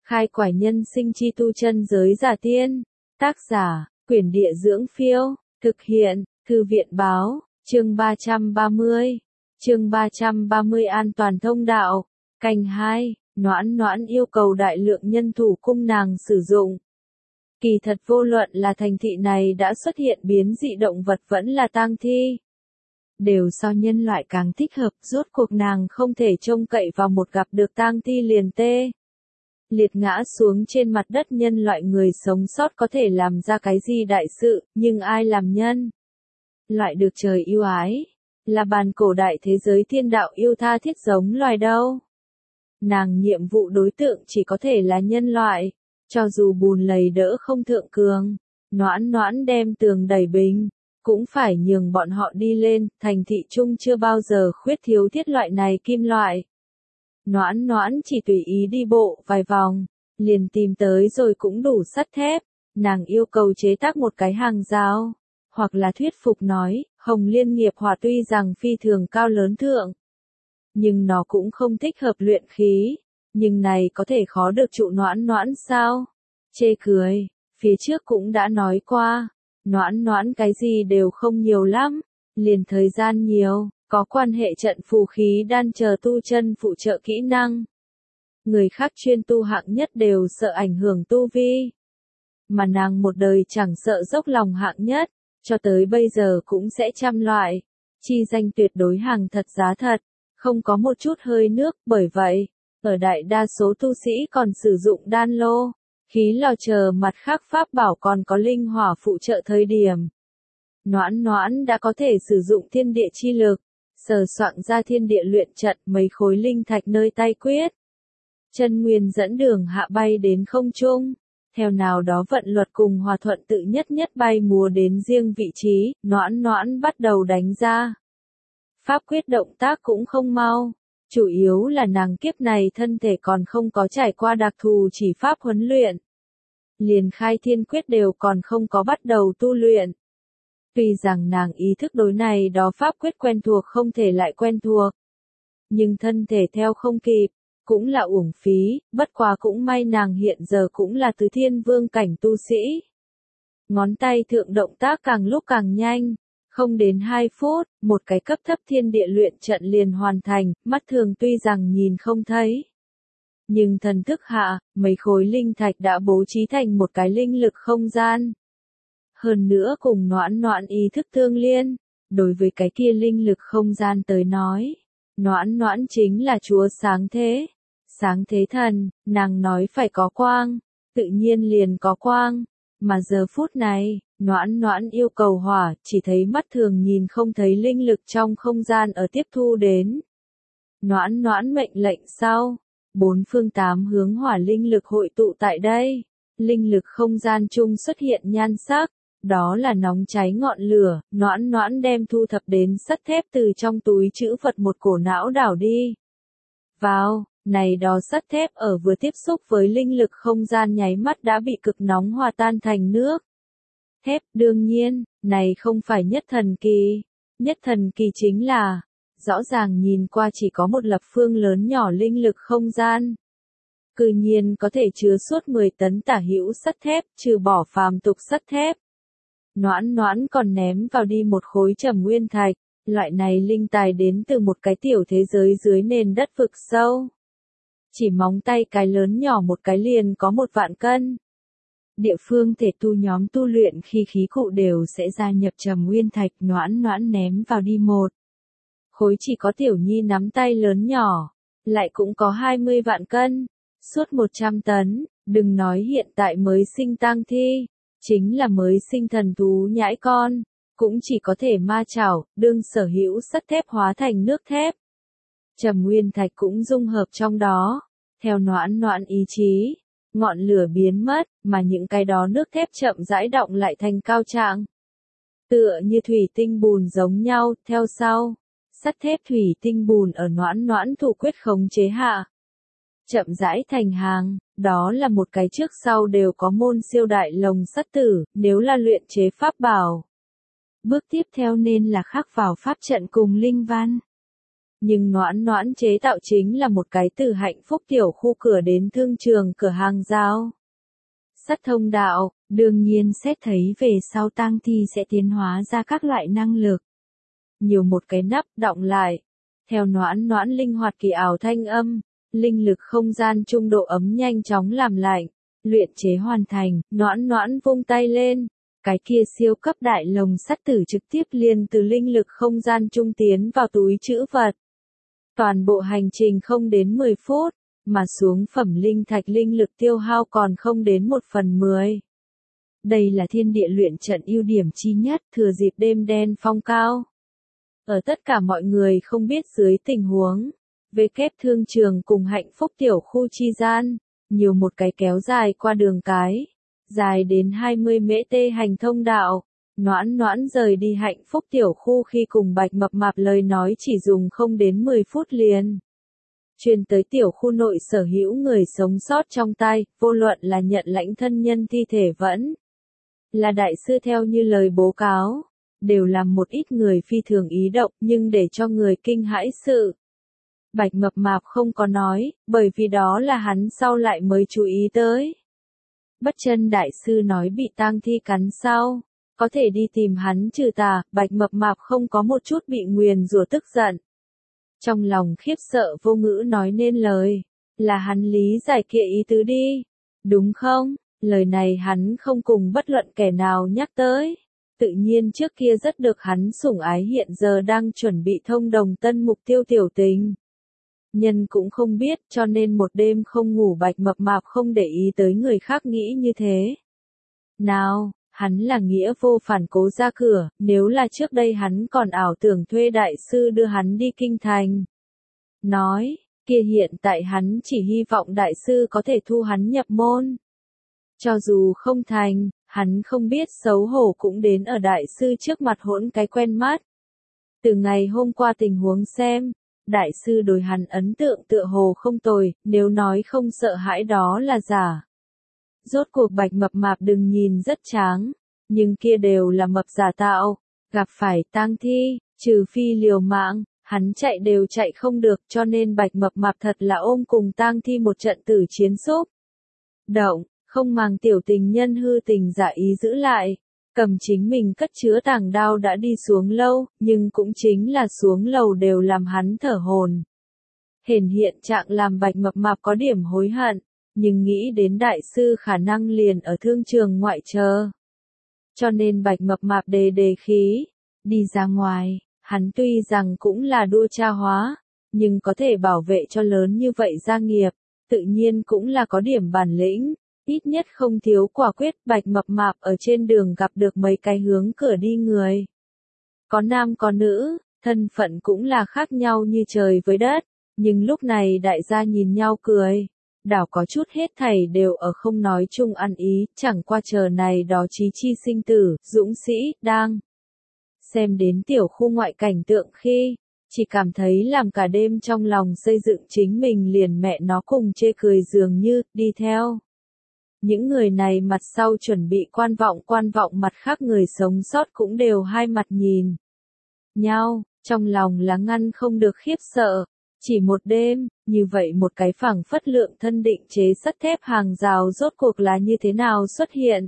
Khai quải nhân sinh chi tu chân giới giả tiên. Tác giả, Quyển Địa Dưỡng Phiêu. Thực hiện, Thư viện Báo. Chương 330. Chương 330 An toàn thông đạo. Canh 2. Noãn Noãn yêu cầu đại lượng nhân thủ cung nàng sử dụng. Kỳ thật vô luận là thành thị này đã xuất hiện biến dị động vật vẫn là tang thi, đều so nhân loại càng thích hợp, rốt cuộc nàng không thể trông cậy vào một gặp được tang thi liền tê liệt ngã xuống trên mặt đất. Nhân loại người sống sót có thể làm ra cái gì đại sự, nhưng ai làm nhân loại được trời yêu ái, là bàn cổ đại thế giới thiên đạo yêu tha thiết giống loài đâu. Nàng nhiệm vụ đối tượng chỉ có thể là nhân loại, cho dù bùn lầy đỡ không thượng cường, Noãn Noãn đem tường đẩy bình, cũng phải nhường bọn họ đi lên. Thành thị trung chưa bao giờ khuyết thiếu thiết loại này kim loại. Noãn Noãn chỉ tùy ý đi bộ vài vòng, liền tìm tới rồi cũng đủ sắt thép. Nàng yêu cầu chế tác một cái hàng rào, hoặc là thuyết phục nói, Hồng Liên nghiệp hỏa tuy rằng phi thường cao lớn thượng, nhưng nó cũng không thích hợp luyện khí. Nhưng này có thể khó được trụ Noãn Noãn sao? Chê cười, phía trước cũng đã nói qua, Noãn Noãn cái gì đều không nhiều lắm, liền thời gian nhiều, có quan hệ trận phù khí đan chờ tu chân phụ trợ kỹ năng. Người khác chuyên tu hạng nhất đều sợ ảnh hưởng tu vi, mà nàng một đời chẳng sợ dốc lòng hạng nhất, cho tới bây giờ cũng sẽ chăm loại, chi danh tuyệt đối hàng thật giá thật, không có một chút hơi nước. Bởi vậy, ở đại đa số tu sĩ còn sử dụng đan lô, khí lò chờ mặt khác pháp bảo còn có linh hỏa phụ trợ thời điểm, Noãn Noãn đã có thể sử dụng thiên địa chi lực, sờ soạn ra thiên địa luyện trận. Mấy khối linh thạch nơi tay quyết chân nguyên dẫn đường hạ bay đến không trung, theo nào đó vận luật cùng hòa thuận tự nhất nhất bay múa đến riêng vị trí. Noãn Noãn bắt đầu đánh ra pháp quyết, động tác cũng không mau, chủ yếu là nàng kiếp này thân thể còn không có trải qua đặc thù chỉ pháp huấn luyện, liền khai thiên quyết đều còn không có bắt đầu tu luyện. Tuy rằng nàng ý thức đối này đó pháp quyết quen thuộc không thể lại quen thuộc, nhưng thân thể theo không kịp, cũng là uổng phí. Bất quá cũng may nàng hiện giờ cũng là tứ thiên vương cảnh tu sĩ. Ngón tay thượng động tác càng lúc càng nhanh, không đến 2 phút, một cái cấp thấp thiên địa luyện trận liền hoàn thành. Mắt thường tuy rằng nhìn không thấy, nhưng thần thức hạ, mấy khối linh thạch đã bố trí thành một cái linh lực không gian. Hơn nữa cùng Noãn Noãn ý thức tương liên, đối với cái kia linh lực không gian tới nói, Noãn Noãn chính là chúa sáng thế. Sáng thế thần, nàng nói phải có quang, tự nhiên liền có quang. Mà giờ phút này, Noãn Noãn yêu cầu hỏa, chỉ thấy mắt thường nhìn không thấy linh lực trong không gian ở tiếp thu đến. Noãn Noãn mệnh lệnh sau, 4 phương 8 hướng hỏa linh lực hội tụ tại đây. Linh lực không gian chung xuất hiện nhan sắc, đó là nóng cháy ngọn lửa. Noãn Noãn đem thu thập đến sắt thép từ trong túi trữ vật một cổ não đảo đi vào. Này đó sắt thép ở vừa tiếp xúc với linh lực không gian nháy mắt đã bị cực nóng hòa tan thành nước thép. Đương nhiên, này không phải nhất thần kỳ. Nhất thần kỳ chính là, rõ ràng nhìn qua chỉ có một lập phương lớn nhỏ linh lực không gian, cư nhiên có thể chứa suốt 10 tấn tả hữu sắt thép, trừ bỏ phàm tục sắt thép. Noãn Noãn còn ném vào đi một khối trầm nguyên thạch, loại này linh tài đến từ một cái tiểu thế giới dưới nền đất vực sâu. Chỉ móng tay cái lớn nhỏ một cái liền có 1 vạn cân. Địa phương thể tu nhóm tu luyện khi khí cụ đều sẽ gia nhập trầm nguyên thạch. Noãn Noãn ném vào đi một khối chỉ có tiểu nhi nắm tay lớn nhỏ, lại cũng có 20 vạn cân, suốt 100 tấn. Đừng nói hiện tại mới sinh tang thi, chính là mới sinh thần thú nhãi con, cũng chỉ có thể ma chảo, đương sở hữu sắt thép hóa thành nước thép. Trầm nguyên thạch cũng dung hợp trong đó, theo Noãn Noãn ý chí, ngọn lửa biến mất, mà những cái đó nước thép chậm rãi đọng lại thành cao trạng. Tựa như thủy tinh bùn giống nhau. Theo sau, sắt thép thủy tinh bùn ở Noãn Noãn thủ quyết khống chế hạ, chậm rãi thành hàng. Đó là một cái trước sau đều có môn siêu đại lồng sắt tử, nếu là luyện chế pháp bảo. Bước tiếp theo nên là khắc vào pháp trận cùng linh văn. Nhưng Noãn Noãn chế tạo chính là một cái từ hạnh phúc tiểu khu cửa đến thương trường cửa hàng giao sắt thông đạo, đương nhiên xét thấy về sau tang thi sẽ tiến hóa ra các loại năng lực. Nhiều một cái nắp đọng lại. Theo Noãn Noãn linh hoạt kỳ ảo thanh âm, linh lực không gian trung độ ấm nhanh chóng làm lạnh. Luyện chế hoàn thành, Noãn Noãn vung tay lên. Cái kia siêu cấp đại lồng sắt tử trực tiếp liền từ linh lực không gian trung tiến vào túi trữ vật. Toàn bộ hành trình không đến 10 phút, mà xuống phẩm linh thạch linh lực tiêu hao còn không đến 1/10. Đây là thiên địa luyện trận ưu điểm chi nhất thừa dịp đêm đen phong cao. Ở tất cả mọi người không biết dưới tình huống, về kép thương trường cùng hạnh phúc tiểu khu chi gian, nhiều một cái kéo dài qua đường cái, dài đến 20 mễ tê hành thông đạo. Noãn Noãn rời đi hạnh phúc tiểu khu khi cùng Bạch Mập Mạp lời nói chỉ dùng không đến 10 phút liền. Truyền tới tiểu khu nội sở hữu người sống sót trong tay, vô luận là nhận lãnh thân nhân thi thể vẫn là đại sư theo như lời bố cáo, đều làm một ít người phi thường ý động nhưng để cho người kinh hãi sự. Bạch Mập Mạp không có nói, bởi vì đó là hắn sau lại mới chú ý tới. Bất chân đại sư nói bị tang thi cắn sau, có thể đi tìm hắn trừ tà, Bạch Mập Mạp không có một chút bị nguyền rủa tức giận. Trong lòng khiếp sợ vô ngữ nói nên lời, là hắn lý giải kia ý tứ đi, đúng không? Lời này hắn không cùng bất luận kẻ nào nhắc tới. Tự nhiên trước kia rất được hắn sủng ái hiện giờ đang chuẩn bị thông đồng tân mục tiêu tiểu tình. Nhân cũng không biết cho nên một đêm không ngủ Bạch Mập Mạp không để ý tới người khác nghĩ như thế. Nào, hắn là nghĩa vô phản cố ra cửa, nếu là trước đây hắn còn ảo tưởng thuê đại sư đưa hắn đi kinh thành. Nói, kia hiện tại hắn chỉ hy vọng đại sư có thể thu hắn nhập môn. Cho dù không thành, hắn không biết xấu hổ cũng đến ở đại sư trước mặt hỗn cái quen mắt. Từ ngày hôm qua tình huống xem, đại sư đối hắn ấn tượng tựa hồ không tồi, nếu nói không sợ hãi đó là giả. Rốt cuộc Bạch Mập Mạp đừng nhìn rất tráng, nhưng kia đều là mập giả tạo, gặp phải tang thi, trừ phi liều mạng, hắn chạy đều chạy không được cho nên Bạch Mập Mạp thật là ôm cùng tang thi một trận tử chiến xúc. Động, không màng tiểu tình nhân hư tình giả ý giữ lại, cầm chính mình cất chứa tàng đao đã đi xuống lâu, nhưng cũng chính là xuống lầu đều làm hắn thở hồn. Hiện trạng làm Bạch Mập Mạp có điểm hối hận, nhưng nghĩ đến đại sư khả năng liền ở thương trường ngoại chờ. Cho nên Bạch Mập Mạp đề khí, đi ra ngoài, hắn tuy rằng cũng là đua cha hóa, nhưng có thể bảo vệ cho lớn như vậy gia nghiệp, tự nhiên cũng là có điểm bản lĩnh. Ít nhất không thiếu quả quyết. Bạch Mập Mạp ở trên đường gặp được mấy cái hướng cửa đi người. Có nam có nữ, thân phận cũng là khác nhau như trời với đất, nhưng lúc này đại gia nhìn nhau cười. Đảo có chút hết thảy đều ở không nói chung ăn ý, chẳng qua chờ này đó chí chi sinh tử, dũng sĩ, đang xem đến tiểu khu ngoại cảnh tượng khi, chỉ cảm thấy làm cả đêm trong lòng xây dựng chính mình liền mẹ nó cùng chê cười dường như, đi theo. Những người này mặt sau chuẩn bị quan vọng mặt khác người sống sót cũng đều hai mặt nhìn nhau, trong lòng là ngăn không được khiếp sợ. Chỉ một đêm, như vậy một cái phẳng phất lượng thân định chế sắt thép hàng rào rốt cuộc là như thế nào xuất hiện.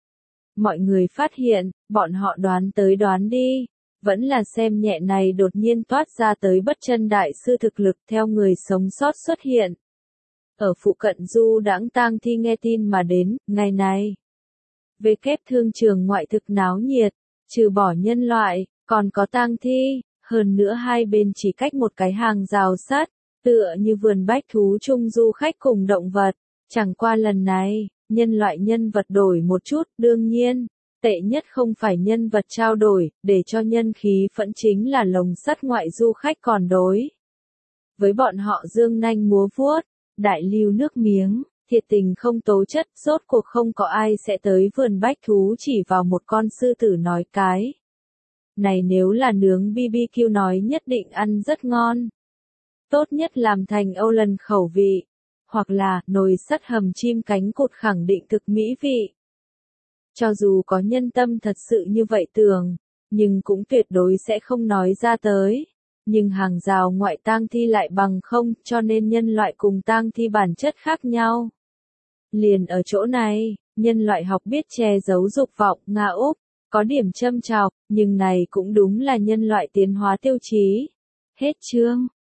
Mọi người phát hiện, bọn họ đoán tới đoán đi, vẫn là xem nhẹ này đột nhiên toát ra tới bất chân đại sư thực lực theo người sống sót xuất hiện. Ở phụ cận du đãng tang thi nghe tin mà đến, ngày này. Về kép thương trường ngoại thực náo nhiệt, trừ bỏ nhân loại, còn có tang thi, hơn nữa hai bên chỉ cách một cái hàng rào sắt, tựa như vườn bách thú chung du khách cùng động vật. Chẳng qua lần này, nhân loại nhân vật đổi một chút, đương nhiên, tệ nhất không phải nhân vật trao đổi, để cho nhân khí phẫn chính là lồng sắt ngoại du khách còn đối. Với bọn họ dương nanh múa vuốt, đại lưu nước miếng, thiệt tình không tố chất, rốt cuộc không có ai sẽ tới vườn bách thú chỉ vào một con sư tử nói cái. Này nếu là nướng BBQ nói nhất định ăn rất ngon. Tốt nhất làm thành Âu lần khẩu vị, hoặc là nồi sắt hầm chim cánh cụt khẳng định thực mỹ vị. Cho dù có nhân tâm thật sự như vậy tưởng, nhưng cũng tuyệt đối sẽ không nói ra tới. nhưng hàng rào ngoại tang thi lại bằng không, cho nên nhân loại cùng tang thi bản chất khác nhau. Liền ở chỗ này, nhân loại học biết che giấu dục vọng, Nga Úc, có điểm châm chọc, nhưng này cũng đúng là nhân loại tiến hóa tiêu chí. Hết chương.